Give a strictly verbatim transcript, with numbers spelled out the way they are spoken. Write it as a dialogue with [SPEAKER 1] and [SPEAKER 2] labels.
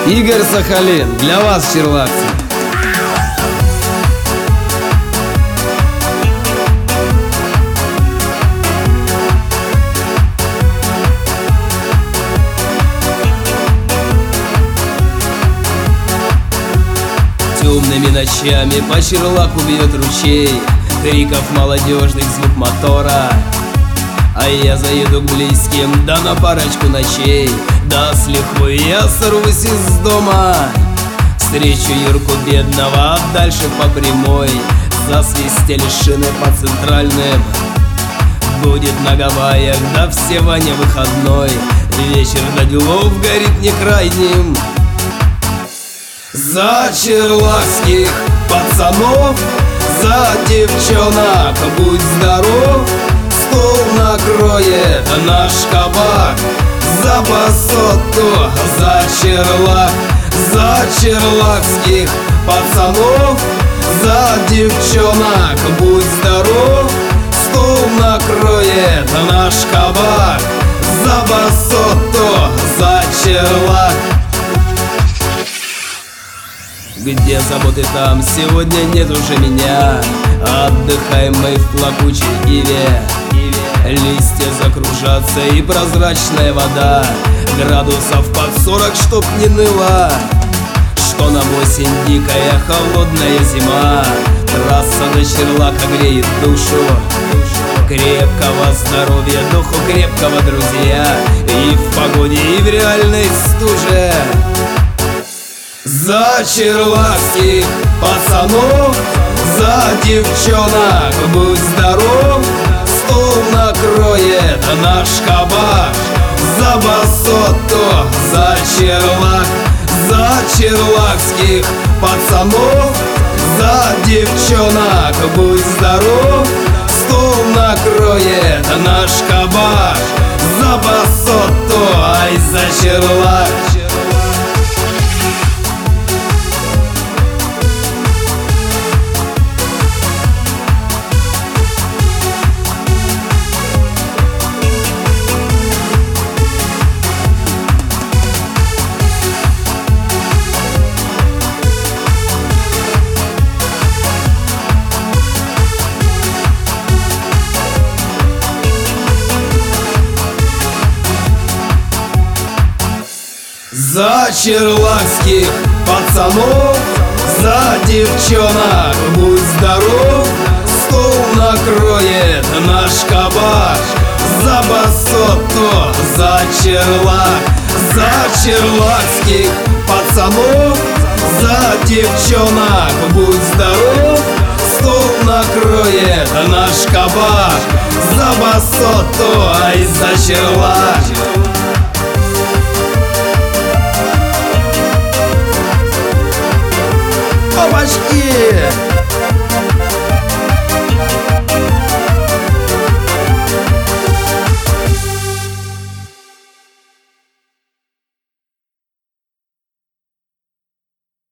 [SPEAKER 1] Игорь Сахалин, для вас, черлакцы.
[SPEAKER 2] Темными ночами по Черлаку бьет ручей, криков молодежных, звук мотора. А я заеду к близким, да на парочку ночей, да с лихвой я сорвусь из дома. Встречу Юрку бедного, а дальше по прямой засвистели шины по центральным. Будет на Гавайях, да в Севане выходной, вечер до делов горит не крайним. За черлакских пацанов, за девчонок будь здоров, стол накроет наш кабак. За басоту, за черлак, за черлакских пацанов, за девчонок будь здоров, стол накроет наш кабак. За басоту, за черлак. Где заботы там, сегодня нет уже меня. Отдыхаем мы в плакучей иве. Листья закружатся и прозрачная вода, градусов под сорок, чтоб не ныло. Что нам осень дикая, холодная зима, трасса до Черлака греет душу. Крепкого здоровья, духу крепкого, друзья, и в погоде, и в реальной стуже. За черлакских пацанов, за девчонок будь здоров, стол накроет наш кабак. За басоту, за Черлак, за черлакских пацанов, за девчонок будь здоров, стол накроет наш кабак. За басоту, ай за Черлак. За черлакских пацанов, за девчонок будь здоров, стол накроет наш кабак. За басоту, за Черлак, за черлакских пацанов, за девчонок будь здоров, стол накроет наш кабак. За басоту, ай за Черлак.
[SPEAKER 1] Опачки!